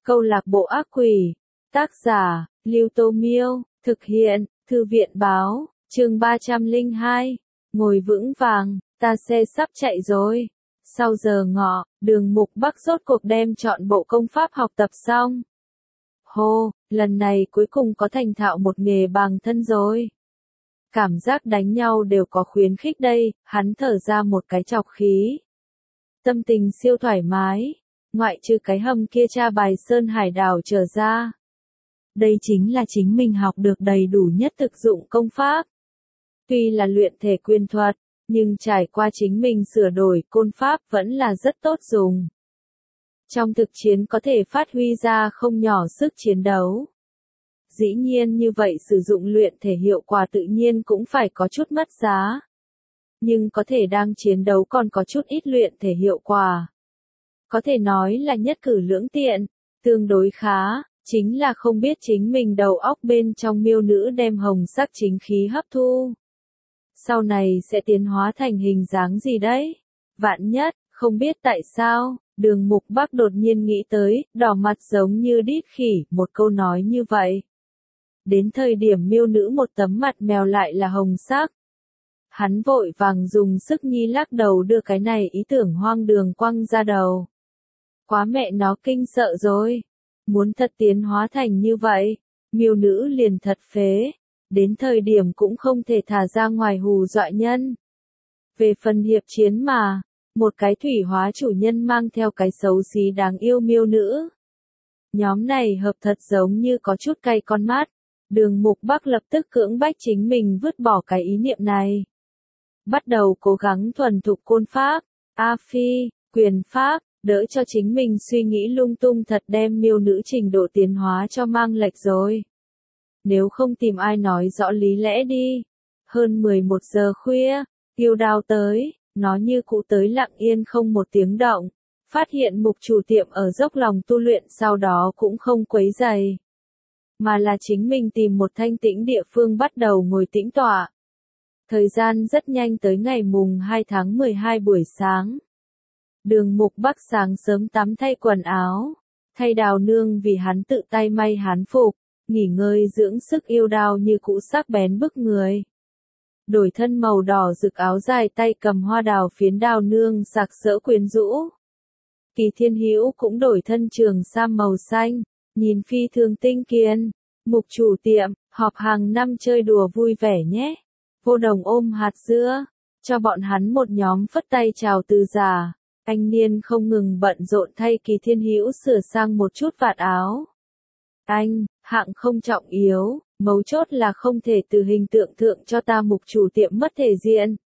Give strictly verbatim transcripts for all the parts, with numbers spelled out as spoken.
Câu lạc bộ ác quỷ. Tác giả, Lưu Tô Miêu. Thực hiện, Thư viện Báo. Chương ba trăm lẻ hai. Ngồi vững vàng, ta xe sắp chạy rồi. Sau giờ ngọ, Đường Mục Bắc rốt cuộc đem chọn bộ công pháp học tập xong. Hô, lần này cuối cùng có thành thạo một nghề bằng thân rồi. Cảm giác đánh nhau đều có khuyến khích đây, hắn thở ra một cái chọc khí. Tâm tình siêu thoải mái, ngoại trừ cái hầm kia tra bài sơn hải đảo trở ra. Đây chính là chính mình học được đầy đủ nhất thực dụng công pháp. Tuy là luyện thể quyền thuật, nhưng trải qua chính mình sửa đổi côn pháp vẫn là rất tốt dùng. Trong thực chiến có thể phát huy ra không nhỏ sức chiến đấu. Dĩ nhiên như vậy sử dụng luyện thể hiệu quả tự nhiên cũng phải có chút mất giá. Nhưng có thể đang chiến đấu còn có chút ít luyện thể hiệu quả. Có thể nói là nhất cử lưỡng tiện, tương đối khá, chính là không biết chính mình đầu óc bên trong miêu nữ đem hồng sắc chính khí hấp thu. Sau này sẽ tiến hóa thành hình dáng gì đấy? Vạn nhất, không biết tại sao, Đường Mục Bắc đột nhiên nghĩ tới, đỏ mặt giống như đít khỉ, một câu nói như vậy. Đến thời điểm miêu nữ một tấm mặt mèo lại là hồng sắc. Hắn vội vàng dùng sức nhi lắc đầu đưa cái này ý tưởng hoang đường quăng ra đầu. Quá mẹ nó kinh sợ rồi. Muốn thật tiến hóa thành như vậy, miêu nữ liền thật phế. Đến thời điểm cũng không thể thả ra ngoài hù dọa nhân. Về phần hiệp chiến mà, một cái thủy hóa chủ nhân mang theo cái xấu xí đáng yêu miêu nữ. Nhóm này hợp thật giống như có chút cay con mắt. Đường Mục Bắc lập tức cưỡng bách chính mình vứt bỏ cái ý niệm này. Bắt đầu cố gắng thuần thục côn pháp, A Phi, quyền pháp, đỡ cho chính mình suy nghĩ lung tung thật đem miêu nữ trình độ tiến hóa cho mang lệch rồi. Nếu không tìm ai nói rõ lý lẽ đi. Hơn mười một giờ khuya, Tiêu Đao tới, nó như cũ tới lặng yên không một tiếng động. Phát hiện mục chủ tiệm ở dốc lòng tu luyện sau đó cũng không quấy rầy. Mà là chính mình tìm một thanh tĩnh địa phương bắt đầu ngồi tĩnh tọa. Thời gian rất nhanh tới ngày mùng hai tháng mười hai buổi sáng. Đường Mục Bắc sáng sớm tắm thay quần áo. Thay Đào nương vì hắn tự tay may hán phục. Nghỉ ngơi dưỡng sức yêu đao như cũ sắc bén bức người. Đổi thân màu đỏ rực áo dài tay cầm hoa đào phiến Đào nương sặc sỡ quyến rũ. Kỳ Thiên Hữu cũng đổi thân trường sam màu xanh, nhìn phi thường tinh kiên. Mục chủ tiệm, họp hàng năm chơi đùa vui vẻ nhé. Vô Đồng ôm hạt dưa, cho bọn hắn một nhóm phất tay chào từ già. Anh niên không ngừng bận rộn thay Kỳ Thiên Hữu sửa sang một chút vạt áo. Anh, hạng không trọng yếu, mấu chốt là không thể từ hình tượng thượng cho ta mục chủ tiệm mất thể diện.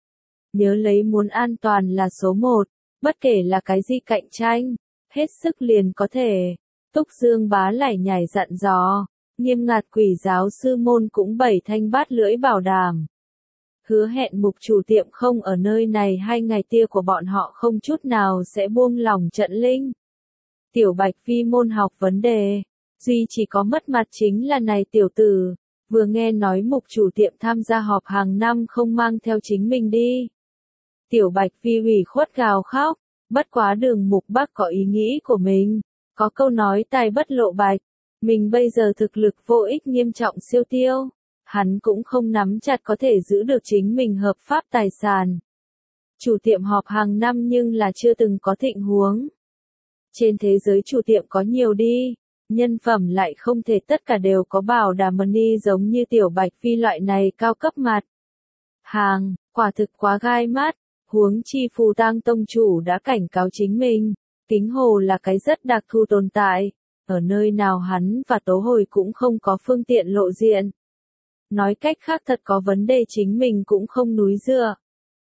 Nhớ lấy muốn an toàn là số một, bất kể là cái gì cạnh tranh, hết sức liền có thể. Túc Dương Bá lải nhải dặn dò, nghiêm ngặt quỷ giáo sư môn cũng bảy thanh bát lưỡi bảo đảm. Hứa hẹn mục chủ tiệm không ở nơi này hai ngày tia của bọn họ không chút nào sẽ buông lỏng trận linh. Tiểu Bạch Phi môn học vấn đề. Duy chỉ có mất mặt chính là này tiểu tử, vừa nghe nói mục chủ tiệm tham gia họp hàng năm không mang theo chính mình đi. Tiểu Bạch Phi ủy khuất gào khóc, bất quá Đường Mục Bắc có ý nghĩ của mình, có câu nói tài bất lộ bạch, mình bây giờ thực lực vô ích nghiêm trọng siêu tiêu, hắn cũng không nắm chặt có thể giữ được chính mình hợp pháp tài sản. Chủ tiệm họp hàng năm nhưng là chưa từng có thịnh huống. Trên thế giới chủ tiệm có nhiều đi. Nhân phẩm lại không thể tất cả đều có bảo đảm money giống như Tiểu Bạch Phi loại này cao cấp mặt. Hàng, quả thực quá gai mắt, huống chi Phù Tang tông chủ đã cảnh cáo chính mình, Kính Hồ là cái rất đặc thù tồn tại, ở nơi nào hắn và Tố Hồi cũng không có phương tiện lộ diện. Nói cách khác thật có vấn đề chính mình cũng không núi dựa.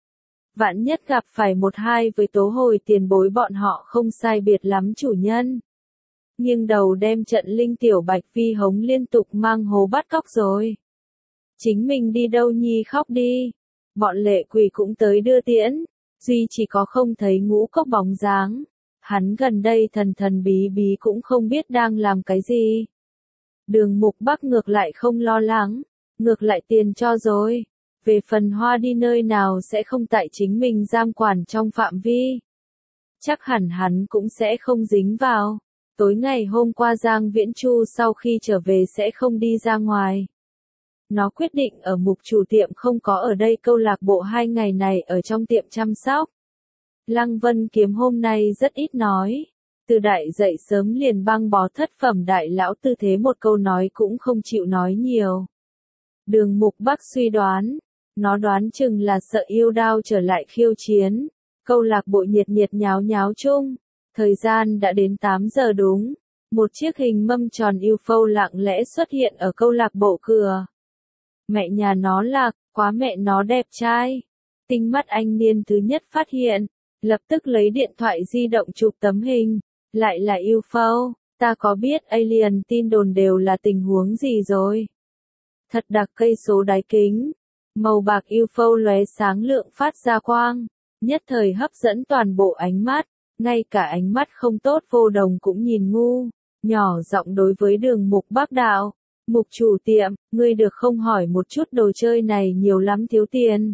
Vạn nhất gặp phải một hai với Tố Hồi tiền bối bọn họ không sai biệt lắm chủ nhân. Nhưng đầu đem trận linh Tiểu Bạch Phi hống liên tục mang hố bắt cóc rồi. Chính mình đi đâu nhi khóc đi. Bọn lệ quỷ cũng tới đưa tiễn. Duy chỉ có không thấy Ngũ Cốc bóng dáng. Hắn gần đây thần thần bí bí cũng không biết đang làm cái gì. Đường Mục Bắc ngược lại không lo lắng. Ngược lại tiền cho rồi. Về phần hoa đi nơi nào sẽ không tại chính mình giam quản trong phạm vi. Chắc hẳn hắn cũng sẽ không dính vào. Tối ngày hôm qua Giang Viễn Chu sau khi trở về sẽ không đi ra ngoài. Nó quyết định ở mục chủ tiệm không có ở đây câu lạc bộ hai ngày này ở trong tiệm chăm sóc. Lăng Vân Kiếm hôm nay rất ít nói. Từ đại dậy sớm liền băng bó thất phẩm đại lão tư thế một câu nói cũng không chịu nói nhiều. Đường Mục Bắc suy đoán. Nó đoán chừng là sợ yêu đao trở lại khiêu chiến. Câu lạc bộ nhiệt nhiệt nháo nháo chung. Thời gian đã đến tám giờ đúng. Một chiếc hình mâm tròn u ép ô lặng lẽ xuất hiện ở câu lạc bộ cửa. Mẹ nhà nó Lạc, quá mẹ nó đẹp trai. Tinh mắt anh niên thứ nhất phát hiện. Lập tức lấy điện thoại di động chụp tấm hình. Lại là u ép ô, ta có biết alien tin đồn đều là tình huống gì rồi. Thật đặc cây số đáy kính. Màu bạc u ép ô lóe sáng lượng phát ra quang. Nhất thời hấp dẫn toàn bộ ánh mắt. Ngay cả ánh mắt không tốt vô đồng cũng nhìn ngu. Nhỏ giọng đối với Đường Mục Bắc đạo. Mục chủ tiệm, ngươi được không hỏi một chút đồ chơi này nhiều lắm thiếu tiền.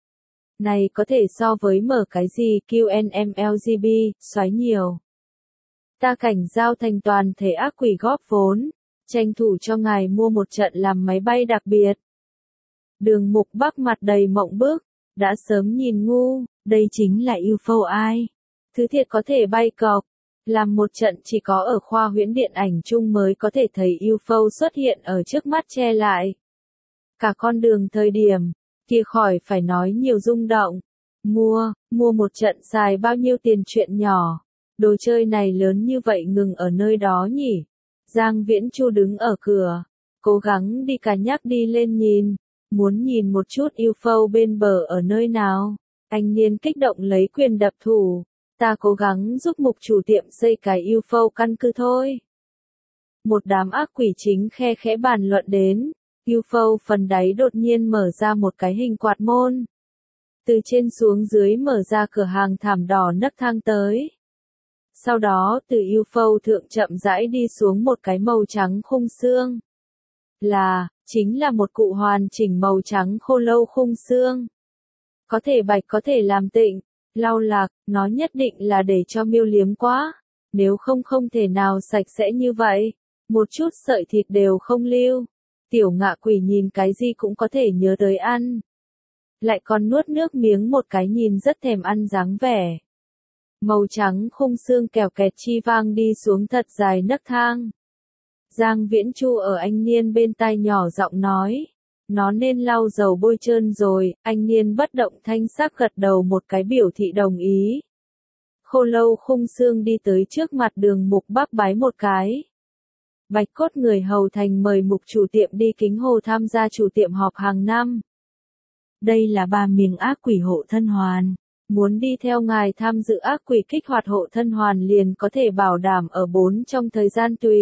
Này có thể so với mở cái gì Q N M L G B, xoáy nhiều. Ta cảnh giao thành toàn thể ác quỷ góp vốn, tranh thủ cho ngài mua một trận làm máy bay đặc biệt. Đường Mục Bắc mặt đầy mộng bức, đã sớm nhìn ngu, đây chính là u ép ô ai. Thứ thiệt có thể bay cọc, làm một trận chỉ có ở khoa huyễn điện ảnh chung mới có thể thấy u ép ô xuất hiện ở trước mắt che lại. Cả con đường thời điểm, kia khỏi phải nói nhiều rung động. Mua, mua một trận xài bao nhiêu tiền chuyện nhỏ. Đồ chơi này lớn như vậy ngừng ở nơi đó nhỉ? Giang Viễn Chu đứng ở cửa, cố gắng đi cả nhắc đi lên nhìn, muốn nhìn một chút u ép ô bên bờ ở nơi nào. Anh niên kích động lấy quyền đập thủ, ta cố gắng giúp mục chủ tiệm xây cái u ép ô căn cứ thôi. Một đám ác quỷ chính khe khẽ bàn luận đến, u ép ô phần đáy đột nhiên mở ra một cái hình quạt môn. Từ trên xuống dưới mở ra cửa hàng thảm đỏ nấc thang tới. Sau đó từ u ép ô thượng chậm rãi đi xuống một cái màu trắng khung xương. Là, chính là một cụ hoàn chỉnh màu trắng khô lâu khung xương. Có thể bạch có thể làm tịnh, lau lạc, nó nhất định là để cho miêu liếm quá. Nếu không không thể nào sạch sẽ như vậy. Một chút sợi thịt đều không lưu. Tiểu ngạ quỷ nhìn cái gì cũng có thể nhớ tới ăn. Lại còn nuốt nước miếng một cái nhìn rất thèm ăn dáng vẻ. Màu trắng khung xương kèo kẹt chi vang đi xuống thật dài nấc thang. Giang Viễn Chu ở anh niên bên tai nhỏ giọng nói. Nó nên lau dầu bôi trơn rồi, anh niên bất động thanh sắc gật đầu một cái biểu thị đồng ý. Khô lâu khung xương đi tới trước mặt Đường Mục Bắc bái một cái. Bạch cốt người hầu thành mời mục chủ tiệm đi Kính Hồ tham gia chủ tiệm họp hàng năm. Đây là ba miếng ác quỷ hộ thân hoàn. Muốn đi theo ngài tham dự ác quỷ kích hoạt hộ thân hoàn liền có thể bảo đảm ở bốn trong thời gian tùy.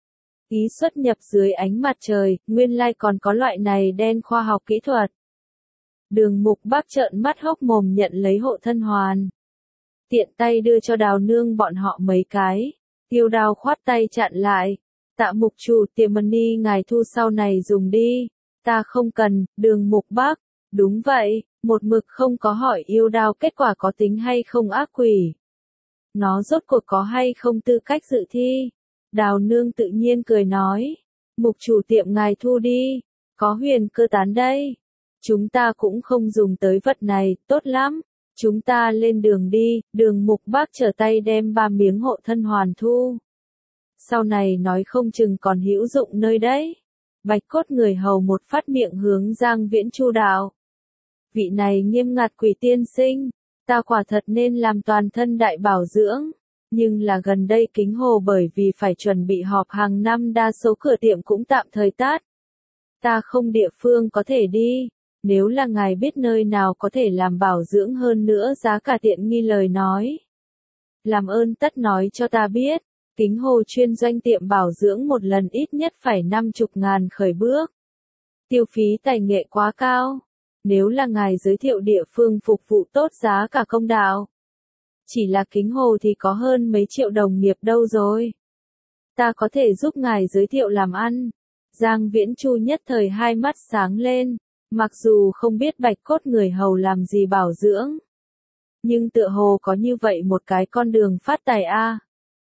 Ý xuất nhập dưới ánh mặt trời, nguyên lai còn có loại này đen khoa học kỹ thuật. Đường Mục Bắc trợn mắt hốc mồm nhận lấy hộ thân hoàn. Tiện tay đưa cho Đào Nương bọn họ mấy cái. Tiêu Đào khoát tay chặn lại. Tạ mục chủ tiệm money ngài thu sau này dùng đi. Ta không cần, Đường Mục Bắc. Đúng vậy, một mực không có hỏi yêu đao kết quả có tính hay không ác quỷ. Nó rốt cuộc có hay không tư cách dự thi. Đào Nương tự nhiên cười nói. Mục chủ tiệm ngài thu đi. Có huyền cơ tán đây. Chúng ta cũng không dùng tới vật này, tốt lắm. Chúng ta lên đường đi. Đường Mục Bắc trở tay đem ba miếng hộ thân hoàn thu. Sau này nói không chừng còn hữu dụng nơi đấy. Bạch cốt người hầu một phát miệng hướng Giang Viễn Chu đạo. Vị này nghiêm ngặt quỷ tiên sinh, ta quả thật nên làm toàn thân đại bảo dưỡng. Nhưng là gần đây Kính Hồ bởi vì phải chuẩn bị họp hàng năm đa số cửa tiệm cũng tạm thời tát. Ta không địa phương có thể đi. Nếu là ngài biết nơi nào có thể làm bảo dưỡng hơn nữa giá cả tiện nghi lời nói. Làm ơn tất nói cho ta biết. Kính Hồ chuyên doanh tiệm bảo dưỡng một lần ít nhất phải năm chục ngàn khởi bước. Tiêu phí tài nghệ quá cao. Nếu là ngài giới thiệu địa phương phục vụ tốt giá cả công đạo. Chỉ là Kính Hồ thì có hơn mấy triệu đồng nghiệp đâu rồi. Ta có thể giúp ngài giới thiệu làm ăn. Giang Viễn Chu nhất thời hai mắt sáng lên. Mặc dù không biết bạch cốt người hầu làm gì bảo dưỡng. Nhưng tựa hồ có như vậy một cái con đường phát tài a.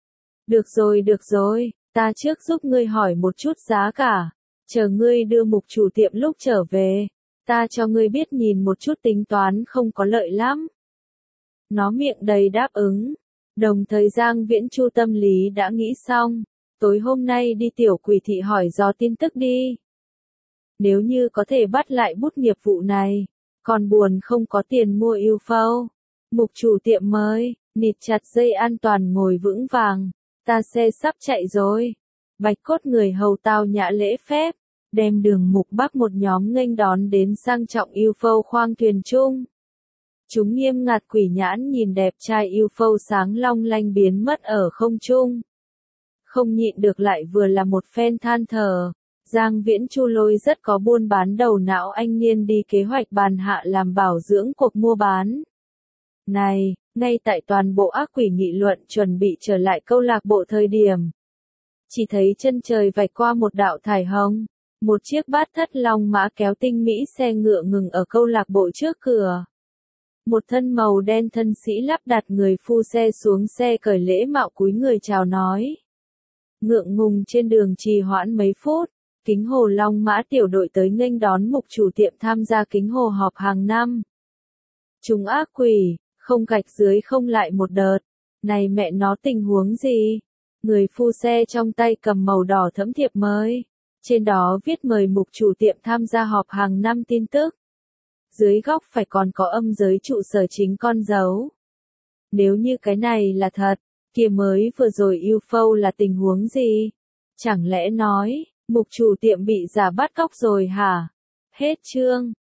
Được rồi được rồi, ta trước giúp ngươi hỏi một chút giá cả. Chờ ngươi đưa mục chủ tiệm lúc trở về, ta cho ngươi biết nhìn một chút tính toán không có lợi lắm. Nó miệng đầy đáp ứng. Đồng thời Giang Viễn Chu tâm lý đã nghĩ xong, tối hôm nay đi tiểu quỷ thị hỏi dò tin tức đi. Nếu như có thể bắt lại bút nghiệp vụ này, còn buồn không có tiền mua yêu phâu. Mục chủ tiệm mới, nịt chặt dây an toàn ngồi vững vàng, ta xe sắp chạy rồi. Bạch cốt người hầu tao nhã lễ phép, đem đường mục bắc một nhóm nghênh đón đến sang trọng yêu phâu khoang thuyền chung. Chúng nghiêm ngặt quỷ nhãn nhìn đẹp trai yêu phâu sáng long lanh biến mất ở không trung. Không nhịn được lại vừa là một phen than thở. Giang Viễn Chu lôi rất có buôn bán đầu não anh niên đi kế hoạch bàn hạ làm bảo dưỡng cuộc mua bán. Này, ngay tại toàn bộ ác quỷ nghị luận chuẩn bị trở lại câu lạc bộ thời điểm. Chỉ thấy chân trời vạch qua một đạo thải hồng, một chiếc bát thất long mã kéo tinh mỹ xe ngựa ngừng ở câu lạc bộ trước cửa. Một thân màu đen thân sĩ lắp đặt người phu xe xuống xe cởi lễ mạo cúi người chào nói. Ngượng ngùng trên đường trì hoãn mấy phút, Kính Hồ Long Mã tiểu đội tới nghênh đón mục chủ tiệm tham gia Kính Hồ họp hàng năm. Chúng ác quỷ, không gạch dưới không lại một đợt. Này mẹ nó tình huống gì? Người phu xe trong tay cầm màu đỏ thẫm thiệp mới. Trên đó viết mời mục chủ tiệm tham gia họp hàng năm tin tức. Dưới góc phải còn có âm giới trụ sở chính con dấu. Nếu như cái này là thật, kia mới vừa rồi yêu phâu là tình huống gì? Chẳng lẽ nói, mục chủ tiệm bị giả bắt cóc rồi hả? Hết chương.